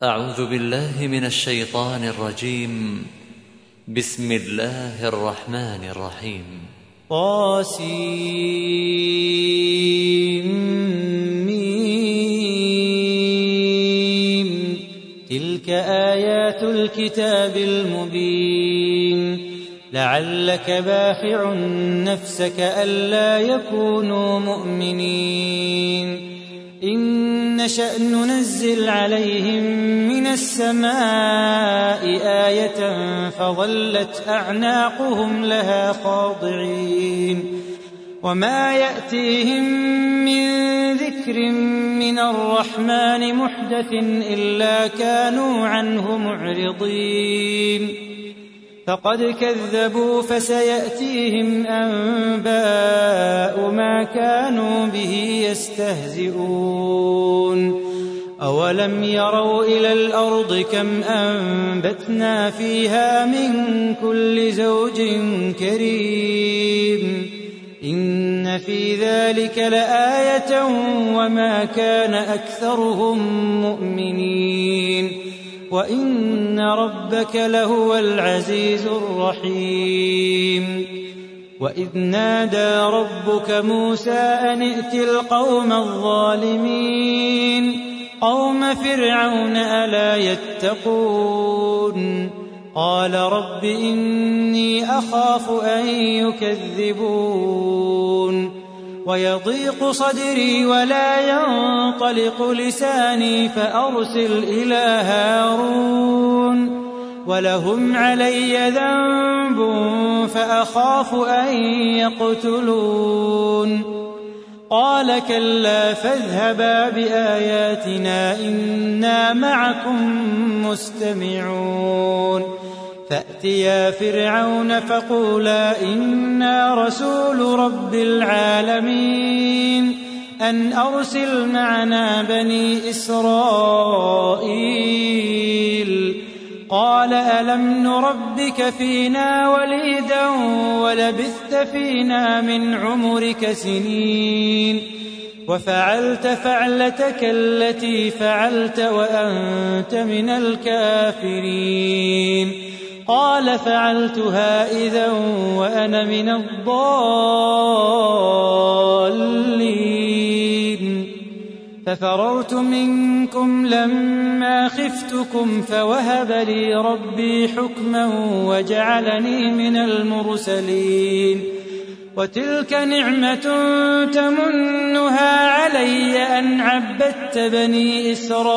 أعوذ بالله من الشيطان الرجيم. بسم الله الرحمن الرحيم. طاسيم. تلك آيات الكتاب المبين. لعلك باخع نفسك ألا يكونوا مؤمنين. إن نشأ ننزل عليهم من السماء آية فظلت أعناقهم لها خاضعين. وما يأتيهم من ذكر من الرحمن محدث إلا كانوا عنه معرضين. فقد كذبوا فسيأتيهم أنباء ما كانوا به يستهزئون. أولم يروا إلى الأرض كم أنبتنا فيها من كل زوج كريم. إن في ذلك لآية وما كان أكثرهم مؤمنين. وإن ربك لهو العزيز الرحيم. وإذ نادى ربك موسى أن ائت القوم الظالمين قوم فرعون ألا يتقون. قال رب إني أخاف أن يكذبون. ويضيق صدري ولا ينطلق لساني فأرسل إلى هارون ولهم علي ذنب فأخاف أن يقتلون. قال كلا فاذهبا بآياتنا إنا معكم مستمعون. فأتيا فرعون فقولا إنا رسول رب العالمين أن أرسل معنا بني إسرائيل. قال ألم نربك فينا وليدا ولبثت فينا من عمرك سنين وفعلت فعلتك التي فعلت وأنت من الكافرين. قال فعلتها إذا وأنا من الضالين. ففررت منكم لما خفتكم فوهب لي ربي حكما وجعلني من المرسلين. وتلك نعمة تمنها علي أن عبدت بني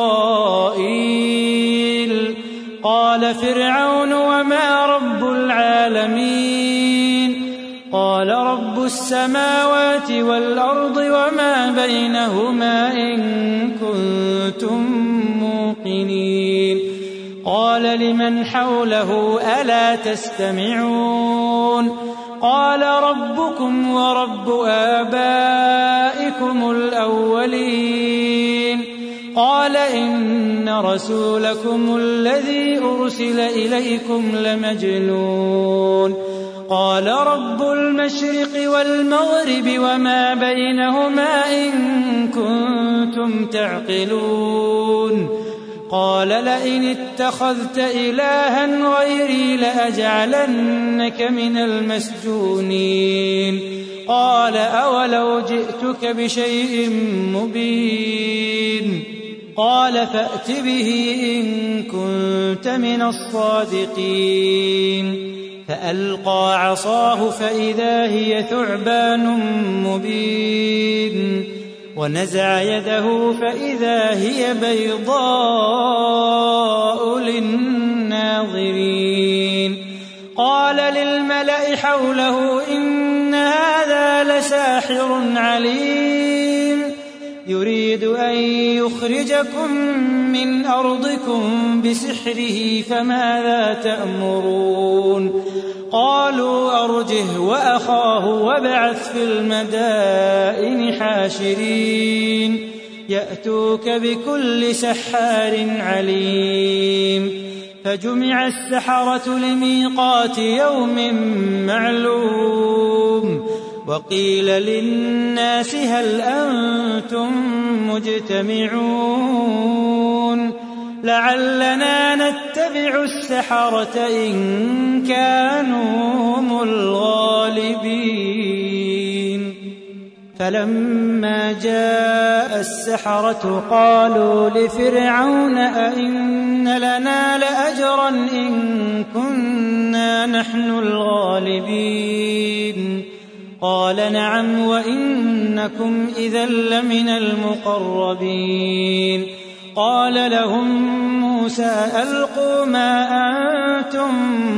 إسرائيل. قال فرعون وما رب العالمين. قال رب السماوات والأرض وما بينهما إن كنتم موقنين. قال لمن حوله ألا تستمعون. قال ربكم ورب آبائكم الأولين. قال إن رسولكم الذي أرسل إليكم لمجنون. قال رب المشرق والمغرب وما بينهما إن كنتم تعقلون. قال لئن اتخذت إلها غيري لأجعلنك من المسجونين. قال أولو جئتك بشيء مبين. قال فأت به إن كنت من الصادقين. فألقى عصاه فإذا هي ثعبان مبين. ونزع يده فإذا هي بيضاء للناظرين. قال للملأ حوله إن هذا لساحر عليم يريد أن يخرجكم من أرضكم بسحره فماذا تأمرون. قالوا أرجه وأخاه وابعث في المدائن حاشرين يأتوك بكل سحار عليم. فجمع السحرة لميقات يوم معلوم. وقيل للناس هل أنتم مجتمعون لعلنا نتبع السحرة إن كانوا هم الغالبين. فلما جاء السحرة قالوا لفرعون أئن لنا لأجرا إن كنا نحن الغالبين. قال نعم وإنكم إذا لمن المقربين. قال لهم موسى ألقوا ما أنتم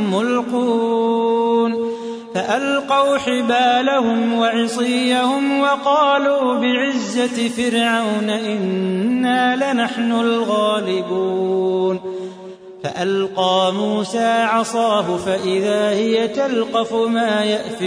ملقون. فألقوا حبالهم وعصيهم وقالوا بعزة فرعون إنا لنحن الغالبون. فألقى موسى عصاه فإذا هي تلقف ما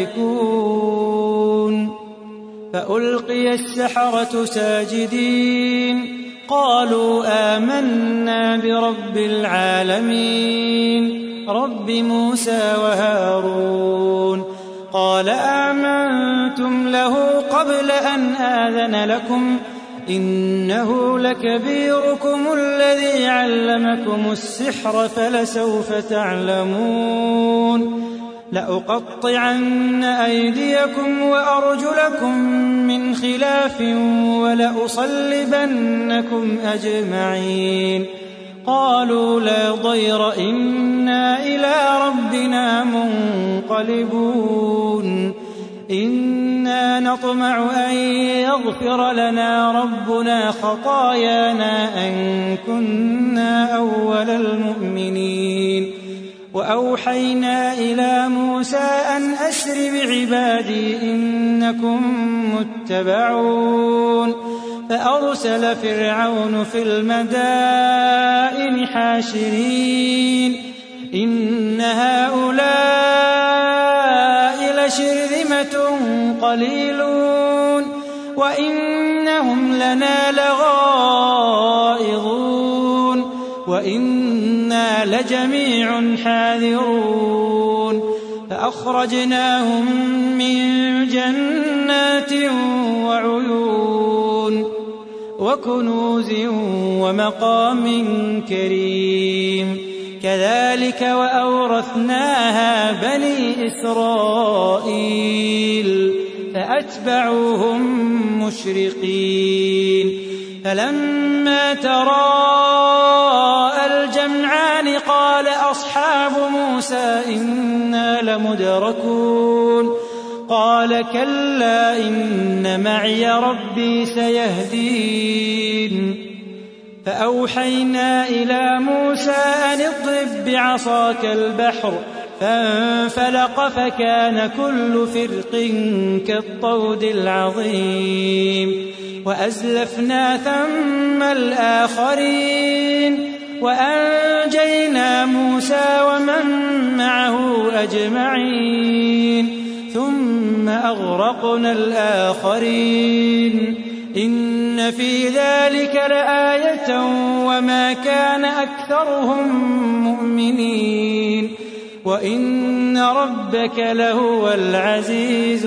يأفكون. فألقي السحرة ساجدين قالوا آمنا برب العالمين رب موسى وهارون. قال آمنتم له قبل أن آذن لكم إنه لكبيركم الذي علمكم السحر فلسوف تعلمون. لأقطعن أيديكم وأرجلكم من خلاف ولأصلبنكم أجمعين. قالوا لا ضير إنا إلى ربنا منقلبون. إنا نطمع أن يغفر لنا ربنا خطايانا أن كنا أول المؤمنين. وأوحينا إلى موسى أن أسر بعبادي إنكم متبعون. فأرسل فرعون في المدائن حاشرين إن هؤلاء لشرذمة قليلون وإنهم لنا لغائظون وإنا لجميع حاذرون. فأخرجناهم من جنات وعيون وكنوز ومقام كريم. كذلك وأورثناها بني إسرائيل فأتبعوهم مشرقين. فلما تراءى الجمعان قال أصحاب موسى إنا لمدركون. قال كلا إن معي ربي سيهدين. فأوحينا إلى موسى أن اضرب بعصاك البحر فانفلق فكان كل فرق كالطود العظيم. وأزلفنا ثم الآخرين وأنجينا موسى ومن معه أجمعين ثم أغرقنا الآخرين. إن في ذلك لآية وما كان أكثرهم مؤمنين وإن ربك لهو العزيز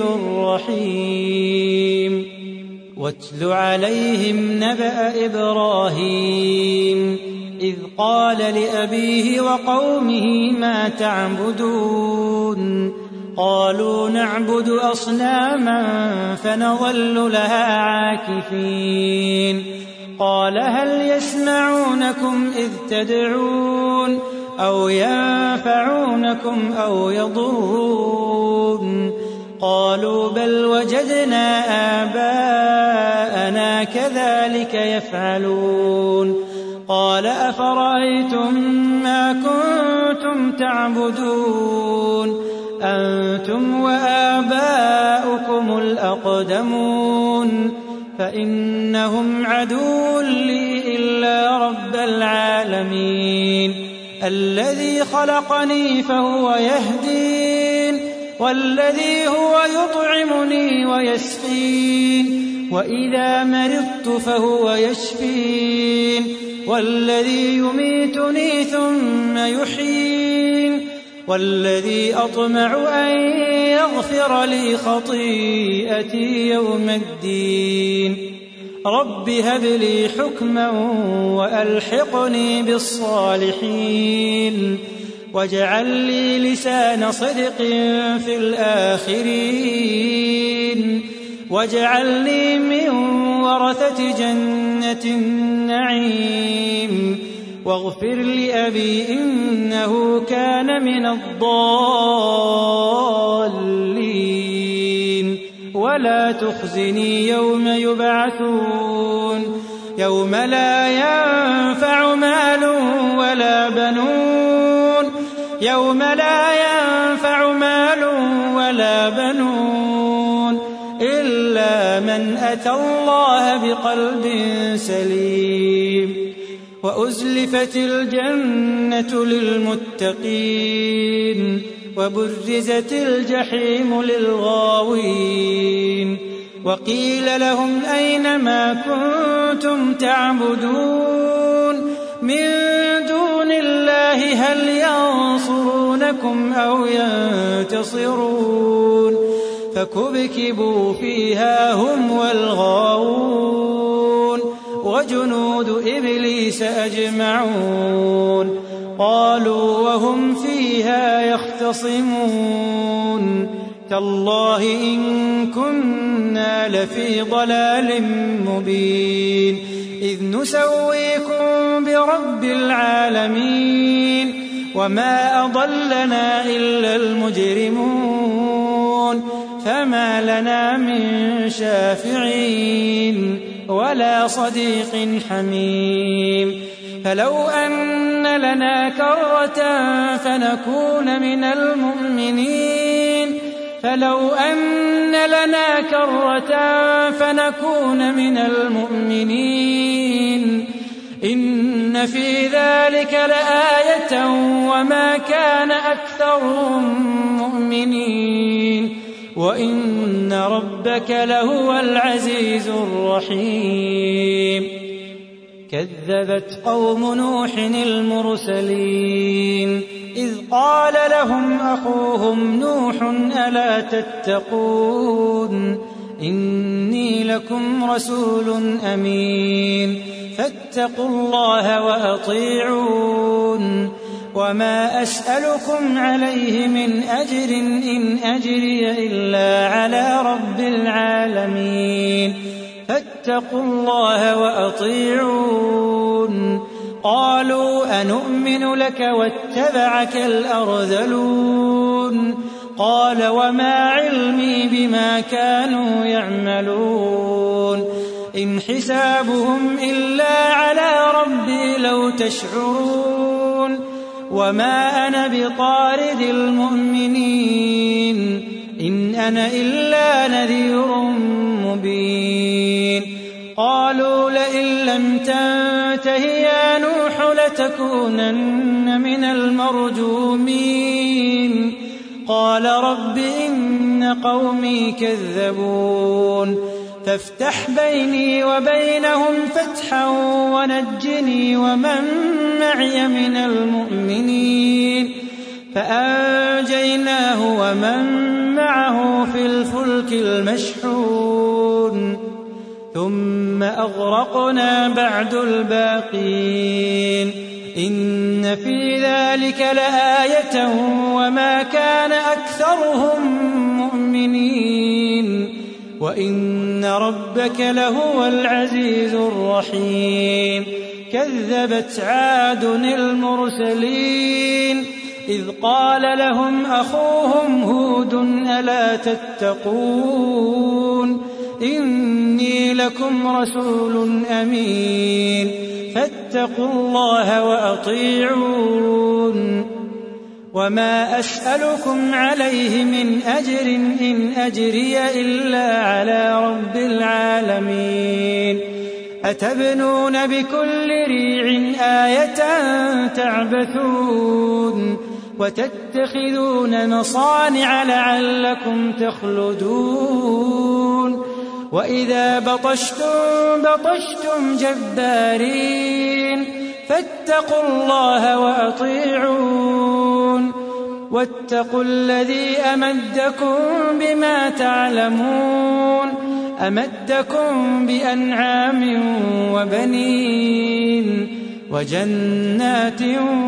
الرحيم. واتل عليهم نبأ إبراهيم إذ قال لأبيه وقومه ما تعبدون. قالوا نعبد أصناما فنظل لها عاكفين. قال هل يسمعونكم إذ تدعون أو ينفعونكم أو يضرون. قالوا بل وجدنا آباءنا كذلك يفعلون. قال أفرأيتم ما كنتم تعبدون أنتم وآباؤكم الأقدمون فإنهم عدو لي إلا رب العالمين الذي خلقني فهو يهدين والذي هو يطعمني ويسقين وإذا مرضت فهو يشفين والذي يميتني ثم يحيين والذي أطمع أن يغفر لي خطيئتي يوم الدين. رب هب لي حكما وألحقني بالصالحين واجعل لي لسان صدق في الآخرين واجعلني من ورثة جنة النعيم واغفر لأبي إنه كان من الضالين ولا تخزني يوم يبعثون يوم لا ينفع مال ولا بنون يوم لا ينفع مال ولا بنون إلا من أتى الله بقلب سليم وأزلفت الجنة للمتقين وبرزت الجحيم للغاوين وقيل لهم أين ما كنتم تعبدون من دون الله هل ينصرونكم أو ينتصرون فكبكبوا فيها هم والغاوون وجنود إبليس أجمعون قالوا وهم فيها يختصمون تالله إن كنا لفي ضلال مبين إذ نسويكم برب العالمين وما أضلنا إلا المجرمون فما لنا من شافعين ولا صديق حميم فلو أن لنا كرة فنكون من المؤمنين فلو أن لنا كرة فنكون من المؤمنين إن في ذلك لآية وما كان أكثرهم مؤمنين وإن ربك لهو العزيز الرحيم كذبت قوم نوح المرسلين إذ قال لهم أخوهم نوح ألا تتقون إني لكم رسول أمين فاتقوا الله وأطيعون وما أسألكم عليه من أجر إن أجري إلا على رب العالمين فاتقوا الله وأطيعون قالوا أنؤمن لك واتبعك الأرذلون قال وما علمي بما كانوا يعملون إن حسابهم إلا على ربي لو تشعرون وما أنا بطارد المؤمنين إن أنا إلا نذير مبين قالوا لئن لم تنته يا نوح لتكونن من المرجومين قال رب إن قومي كذبون فافتح بيني وبينهم فتحا ونجني ومن معي من المؤمنين فأنجيناه ومن معه في الفلك المشحون ثم أغرقنا بعد الباقين إن في ذلك لآية وما كان أكثرهم مؤمنين وإن ربك لهو العزيز الرحيم كذبت عاد المرسلين إذ قال لهم أخوهم هود ألا تتقون إني لكم رسول أمين فاتقوا الله وأطيعون وما أسألكم عليه من أجر إن أجري إلا على رب العالمين أتبنون بكل ريع آية تعبثون وتتخذون مصانع لعلكم تخلدون وإذا بطشتم جبارين فاتقوا الله وأطيعون واتقوا الذي أمدكم بما تعلمون أمدكم بأنعام وبنين وجنات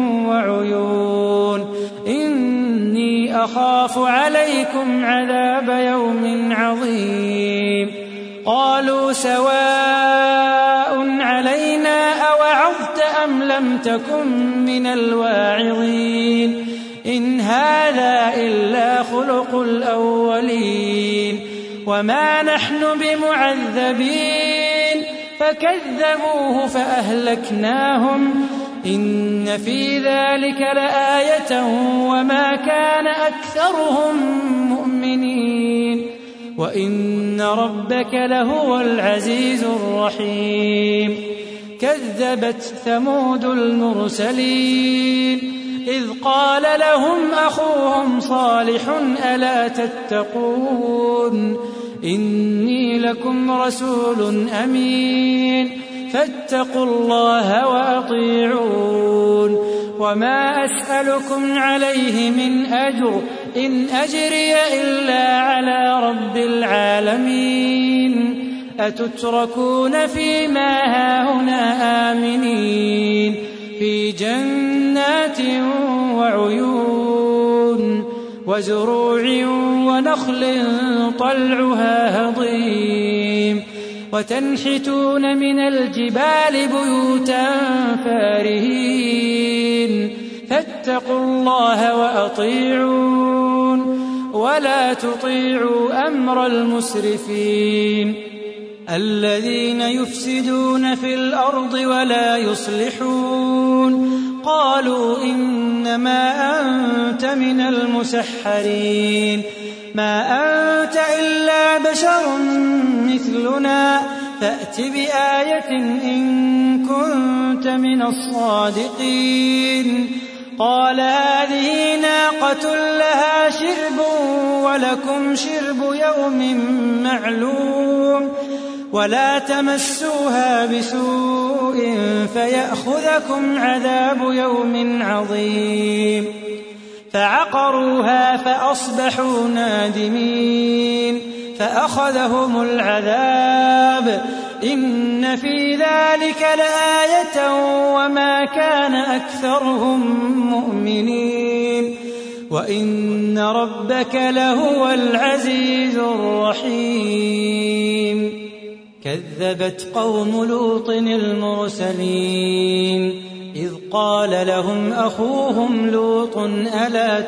وعيون إني أخاف عليكم عذاب يوم عظيم قالوا سواء علينا أوعظت أم لم تكن من الواعظين إن هذا إلا خلق الأولين وما نحن بمعذبين فكذبوه فأهلكناهم إن في ذلك لآية وما كان أكثرهم مؤمنين وإن ربك لهو العزيز الرحيم كذبت ثمود المرسلين إذ قال لهم أخوهم صالح ألا تتقون إني لكم رسول أمين فاتقوا الله وأطيعون وما أسألكم عليه من أجر إن أجري إلا على رب العالمين أتتركون فيما هاهنا آمنين في جنات وعيون وزروع ونخل طلعها هضيم وتنحتون من الجبال بيوتا فارهين فاتقوا الله وأطيعون ولا تطيعوا أمر المسرفين الذين يفسدون في الأرض ولا يصلحون قالوا إنما أنت من المسحرين ما أنت إلا بشر مثلنا فأت بآية إن كنت من الصادقين قال هذه ناقة لها شرب ولكم شرب يوم معلوم ولا تمسوها بسوء فيأخذكم عذاب يوم عظيم فعقروها فأصبحوا نادمين فأخذهم العذاب إن في ذلك لآية وما كان أكثرهم مؤمنين وإن ربك لهو العزيز الرحيم كذبت قوم لوط المرسلين إذ قال لهم أخوهم لوط ألا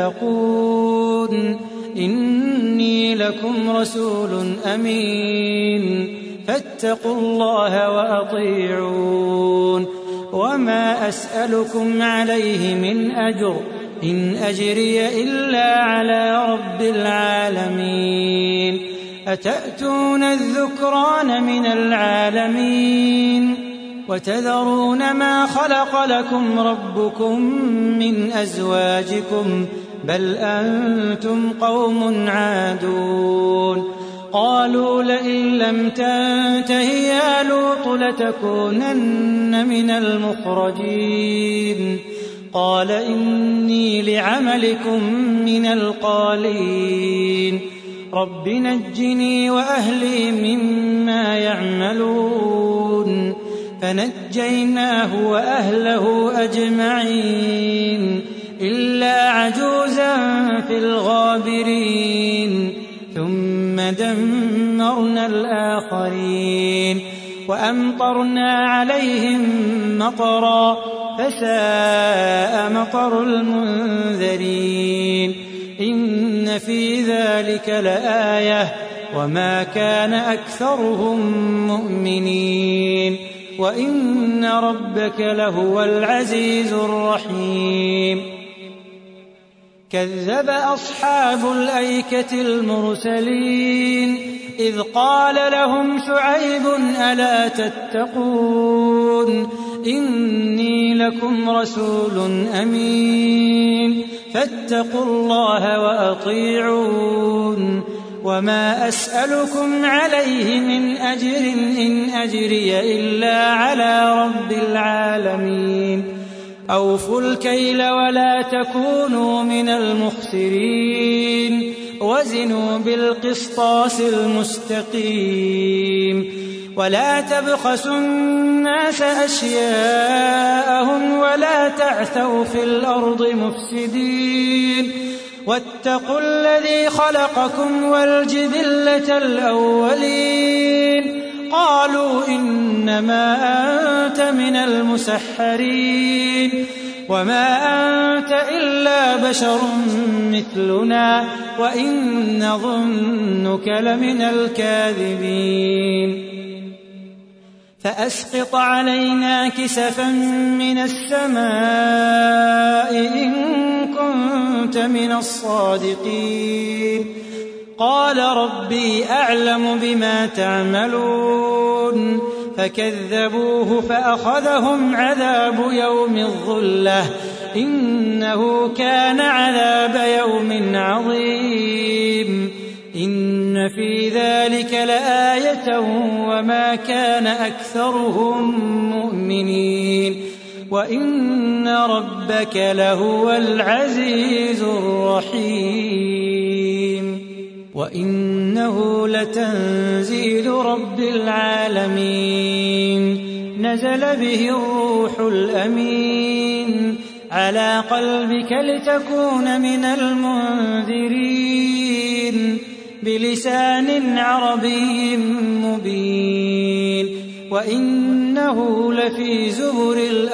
تتقون إني لكم رسول أمين فاتقوا الله وأطيعون وما أسألكم عليه من أجر إن أجري إلا على رب العالمين أتأتون الذكران من العالمين وتذرون ما خلق لكم ربكم من أزواجكم بل أنتم قوم عادون قالوا لئن لم تنته يا لوط لتكونن من المخرجين قال إني لعملكم من القالين رب نجني وأهلي مما يعملون فنجيناه وأهله أجمعين إلا عجوزا في الغابرين ثم دمرنا الآخرين وأمطرنا عليهم مطرا فساء مطر المنذرين إن في ذلك لآية وما كان أكثرهم مؤمنين وإن ربك لهو العزيز الرحيم كذب أصحاب الأيكة المرسلين إذ قال لهم شعيب ألا تتقون إني لكم رسول أمين فاتقوا الله وأطيعون وما أسألكم عليه من أجر إن أجري إلا على رب العالمين أوفوا الكيل ولا تكونوا من المخسرين وزنوا بالقسطاس المستقيم ولا تبخسوا الناس أشياءهم ولا تعثوا في الأرض مفسدين واتقوا الذي خلقكم والجبلة الأولين قالوا إنما أنت من المسحرين وما أنت إلا بشر مثلنا وإن نظنك لمن الكاذبين فأسقط علينا كسفا من السماء إن كنت من الصادقين قال ربي أعلم بما تعملون فكذبوه فأخذهم عذاب يوم الظلة إنه كان عذاب يوم عظيم إن في ذلك لآية وما كان أكثرهم مؤمنين وإن ربك لهو العزيز الرحيم وإنه لتنزيل رب العالمين نزل به الروح الأمين على قلبك لتكون من المنذرين بلسان عربي مبين وإنه لفي زبر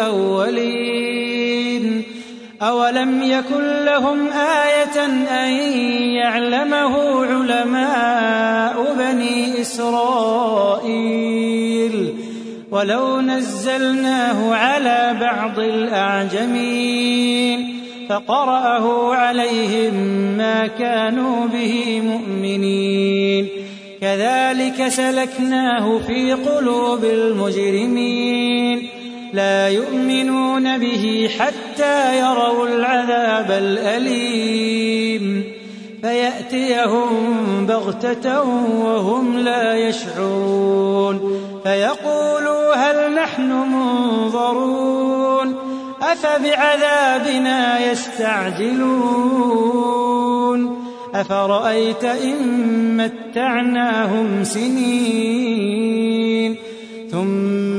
الأولين أولم يكن لهم آية أن يعلمه علماء بني إسرائيل ولو نزلناه على بعض الأعجمين فقرأه عليهم ما كانوا به مؤمنين كذلك سلكناه في قلوب المجرمين لا يؤمنون به حتى يروا العذاب الأليم فيأتيهم بغتة وهم لا يشعرون فيقولوا هل نحن منظرون أفبعذابنا يستعجلون أفرأيت إن متعناهم سنين ثم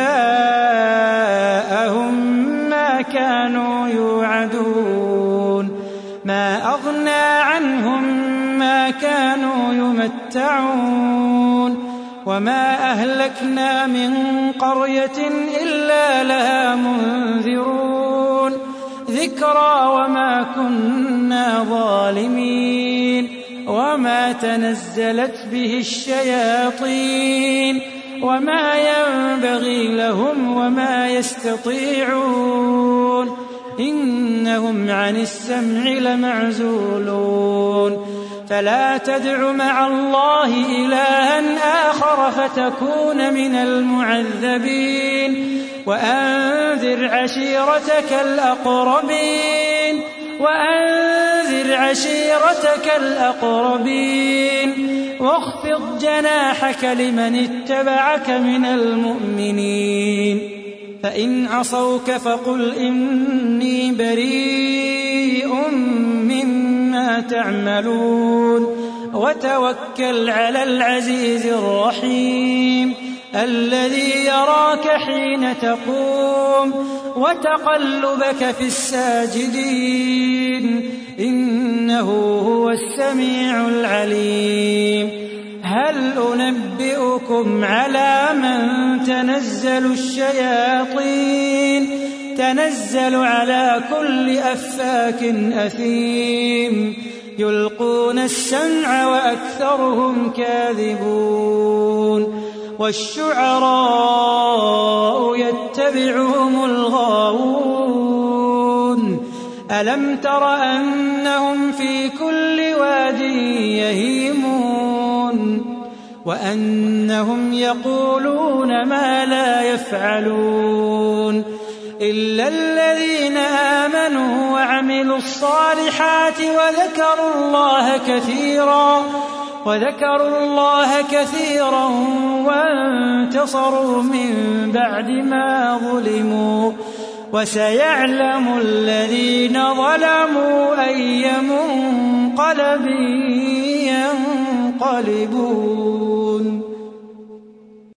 جاءهم ما كانوا يوعدون ما أغنى عنهم ما كانوا يمتعون وما أهلكنا من قرية إلا لها منذرون ذكرى وما كنا ظالمين وما تنزلت به الشياطين وما ينبغي لهم وما يستطيعون إنهم عن السمع لمعزولون فلا تدع مع الله إلها آخر فتكون من المعذبين وأنذر عشيرتك الأقربين واخفض جناحك لمن اتبعك من المؤمنين فإن عصوك فقل إني بريء مما تعملون وتوكل على العزيز الرحيم الذي يراك حين تقوم وتقلبك في الساجدين إنه هو السميع العليم هل أنبئكم على من تنزل الشياطين تنزل على كل أفاك أثيم يلقون السمع وأكثرهم كاذبون والشعراء يتبعهم الغاوون ألم تر أنهم في كل واد يهيمون وأنهم يقولون ما لا يفعلون إلا الذين آمنوا وعملوا الصالحات وذكروا الله كثيرا وانتصروا من بعد ما ظلموا وسيعلم الذين ظلموا أي منقلب ينقلبون.